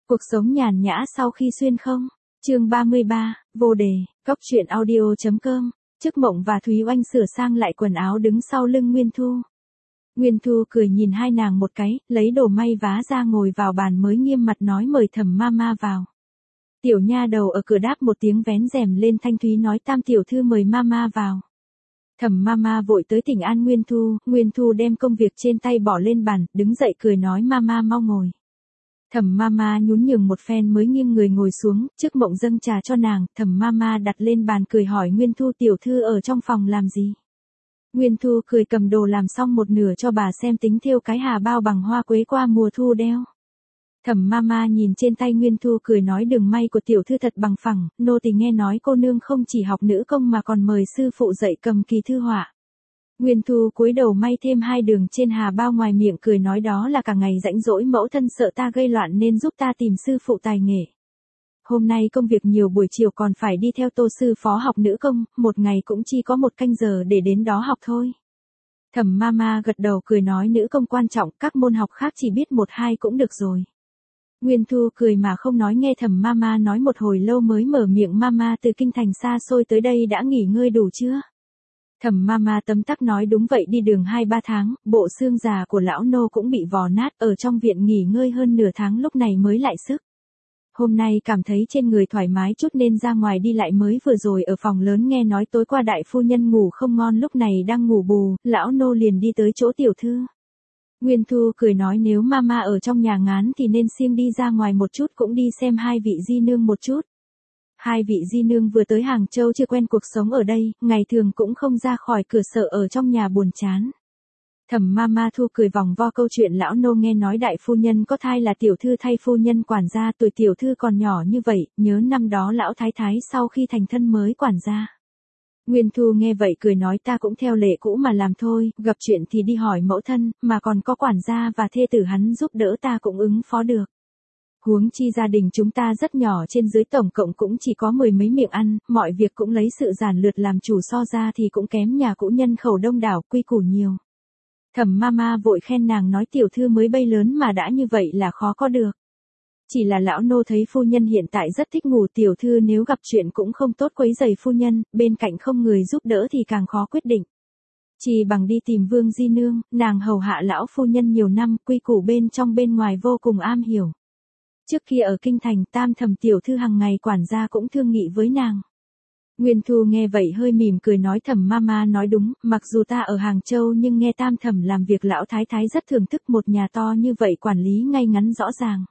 Cuộc sống nhàn nhã sau khi xuyên không? Chương 33, vô đề, Cóc truyện audio.com. Chức Mộng và Thúy Oanh sửa sang lại quần áo đứng sau lưng Nguyên Thu. Nguyên Thu cười nhìn hai nàng một cái, lấy đồ may vá ra ngồi vào bàn mới nghiêm mặt nói mời Thẩm Mama vào. Tiểu nha đầu ở cửa đáp một tiếng vén rèm lên thanh thúy nói Tam tiểu thư mời Mama vào. Thẩm Mama vội tới thỉnh an Nguyên Thu đem công việc trên tay bỏ lên bàn, đứng dậy cười nói Mama mau ngồi. Thẩm Mama nhún nhường một phen mới nghiêng người ngồi xuống, Chức Mộng dâng trà cho nàng, Thẩm Mama đặt lên bàn cười hỏi Nguyên Thu tiểu thư ở trong phòng làm gì. Nguyên Thu cười cầm đồ làm xong một nửa cho bà xem tính thêu cái hà bao bằng hoa quế qua mùa thu đeo. Thẩm Mama nhìn trên tay Nguyên Thu cười nói đường may của tiểu thư thật bằng phẳng, nô tỳ nghe nói cô nương không chỉ học nữ công mà còn mời sư phụ dạy cầm kỳ thư họa. Nguyên Thu cúi đầu may thêm hai đường trên hà bao ngoài miệng cười nói đó là cả ngày rãnh rỗi mẫu thân sợ ta gây loạn nên giúp ta tìm sư phụ tài nghệ. Hôm nay công việc nhiều buổi chiều còn phải đi theo Tô sư phó học nữ công, một ngày cũng chỉ có một canh giờ để đến đó học thôi. Thẩm Mama gật đầu cười nói nữ công quan trọng, các môn học khác chỉ biết một hai cũng được rồi. Nguyên Thu cười mà không nói nghe Thẩm Mama nói một hồi lâu mới mở miệng Mama từ kinh thành xa xôi tới đây đã nghỉ ngơi đủ chưa? Thẩm Mama tấm tắc nói đúng vậy đi đường 2-3 tháng, bộ xương già của lão nô cũng bị vò nát ở trong viện nghỉ ngơi hơn nửa tháng lúc này mới lại sức. Hôm nay cảm thấy trên người thoải mái chút nên ra ngoài đi lại mới vừa rồi ở phòng lớn nghe nói tối qua đại phu nhân ngủ không ngon lúc này đang ngủ bù, lão nô liền đi tới chỗ tiểu thư. Nguyên Thu cười nói nếu Mama ở trong nhà ngán thì nên siêng đi ra ngoài một chút cũng đi xem hai vị di nương một chút. Hai vị di nương vừa tới Hàng Châu chưa quen cuộc sống ở đây, ngày thường cũng không ra khỏi cửa sợ ở trong nhà buồn chán. Thẩm Mama Thu cười vòng vo câu chuyện lão nô nghe nói đại phu nhân có thai là tiểu thư thay phu nhân quản gia tuổi tiểu thư còn nhỏ như vậy, nhớ năm đó lão thái thái sau khi thành thân mới quản gia. Nguyên Thu nghe vậy cười nói ta cũng theo lệ cũ mà làm thôi, gặp chuyện thì đi hỏi mẫu thân, mà còn có quản gia và thê tử hắn giúp đỡ ta cũng ứng phó được. Huống chi gia đình chúng ta rất nhỏ trên dưới tổng cộng cũng chỉ có 10 mấy miệng ăn, mọi việc cũng lấy sự giản lược làm chủ so ra thì cũng kém nhà cũ nhân khẩu đông đảo, quy củ nhiều. Thẩm Mama vội khen nàng nói tiểu thư mới bay lớn mà đã như vậy là khó có được. Chỉ là lão nô thấy phu nhân hiện tại rất thích ngủ tiểu thư nếu gặp chuyện cũng không tốt quấy rầy phu nhân, bên cạnh không người giúp đỡ thì càng khó quyết định. Chỉ bằng đi tìm Vương Di Nương, nàng hầu hạ lão phu nhân nhiều năm, quy củ bên trong bên ngoài vô cùng am hiểu. Trước kia ở kinh thành Tam Thẩm tiểu thư hàng ngày quản gia cũng thương nghị với nàng. Nguyên Thu nghe vậy hơi mỉm cười nói Thẩm Mama nói đúng, mặc dù ta ở Hàng Châu nhưng nghe Tam Thẩm làm việc lão thái thái rất thưởng thức một nhà to như vậy quản lý ngay ngắn rõ ràng.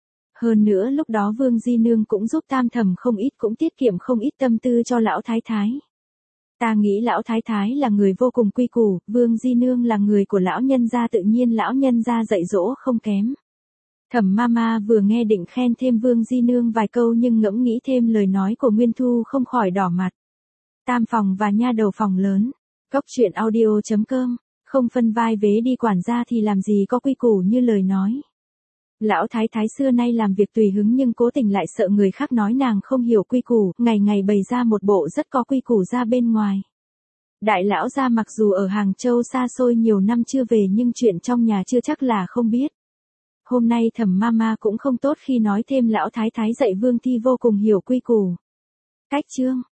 Hơn nữa lúc đó Vương Di Nương cũng giúp Tam Thẩm không ít cũng tiết kiệm không ít tâm tư cho lão thái thái. Ta nghĩ lão thái thái là người vô cùng quy củ, Vương Di Nương là người của lão nhân gia tự nhiên lão nhân gia dạy dỗ không kém. Thẩm Mama vừa nghe định khen thêm Vương Di Nương vài câu nhưng ngẫm nghĩ thêm lời nói của Nguyên Thu không khỏi đỏ mặt. Tam phòng và nha đầu phòng lớn. Cóc truyện audio.com. Không phân vai vế đi quản gia thì làm gì có quy củ như lời nói. Lão thái thái xưa nay làm việc tùy hứng nhưng cố tình lại sợ người khác nói nàng không hiểu quy củ, ngày ngày bày ra một bộ rất có quy củ ra bên ngoài. Đại lão gia mặc dù ở Hàng Châu xa xôi nhiều năm chưa về nhưng chuyện trong nhà chưa chắc là không biết. Hôm nay Thẩm Mama cũng không tốt khi nói thêm lão thái thái dạy Vương Thi vô cùng hiểu quy củ. Cách chương